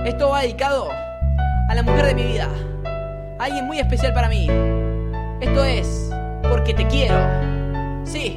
Esto va dedicado a la mujer de mi vida, a alguien muy especial para mí. Esto es Porque te quiero. Sí.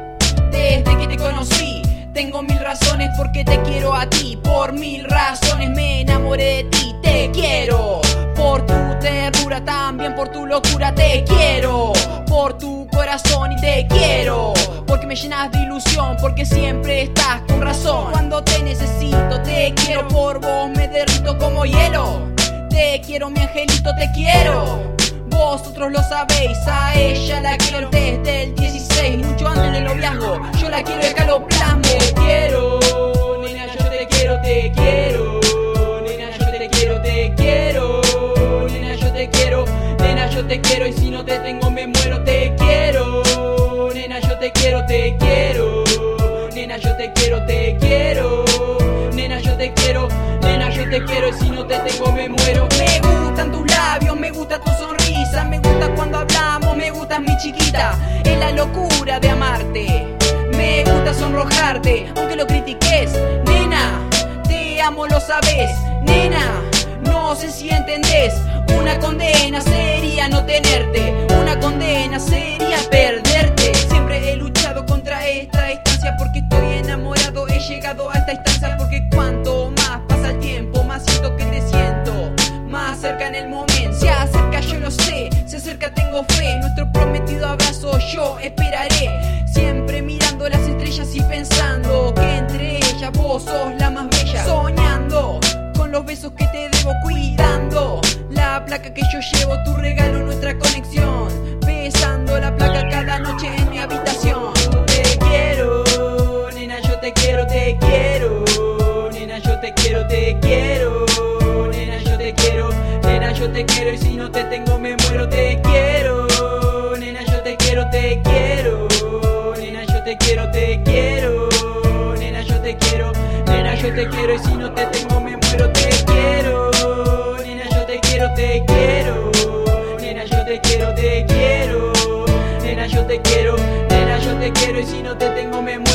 Desde que te conocí tengo mil razones porque te quiero a ti. Por mil razones me enamoré de ti. Te quiero por tu ternura, también por tu locura. Te quiero por tu corazón y te quiero porque me llenas de ilusión, porque siempre estás con razón. Cuando te necesito te quiero, por vos me derrito como hielo. Te quiero mi angelito, te quiero. Vosotros lo sabéis, a ella la quiero desde el 16, mucho antes del noviazgo. Yo la quiero y acá lo plasmo. Te quiero, nena, yo te quiero, te quiero. Nena, yo te quiero, te quiero. Nena, yo te quiero, nena, yo te quiero. Y si no te tengo me muero. Te quiero, nena, yo te quiero, te quiero. Nena, yo te quiero, te quiero. Nena, yo te quiero, nena, yo te quiero. Y si no te tengo me muero. Me gustan tus labios, me gusta tu sonrisa, me gusta cuando hablamos, me gustas mi chiquita. Es la locura de amarte, me gusta sonrojarte, aunque lo critiques. Nena, te amo, lo sabes. Nena, no sé si entendés. Una condena sería no tenerte, una condena sería perderte. Siempre he luchado contra esta distancia porque estoy enamorado. He llegado a esta instancia porque cuanto más pasa el tiempo, más siento que te siento más cerca en el momento. Se acerca, yo lo sé, se acerca, tengo fe. Nuestro prometido abrazo yo esperaré, siempre mirando las estrellas y pensando que entre ellas vos sos la más bella. Soñando con los besos que te debo, cuidando la placa que yo llevo, tu regalo, nuestra conexión. Besando la placa cada noche en mi habitación. Te quiero, nena, yo te quiero, te quiero. Nena, yo te quiero, te quiero. Nena, yo te quiero, nena, yo te quiero. Y si no te tengo me muero. Te quiero, nena, yo te quiero, te quiero. Nena, yo te quiero, te quiero. Nena, yo te quiero, nena, yo te quiero. Y si no te tengo me muero. Te quiero, nena, yo te quiero, te quiero. Nena, yo te quiero, te quiero. Nena, yo te quiero, nena, yo te quiero. Y si no te tengo me muero.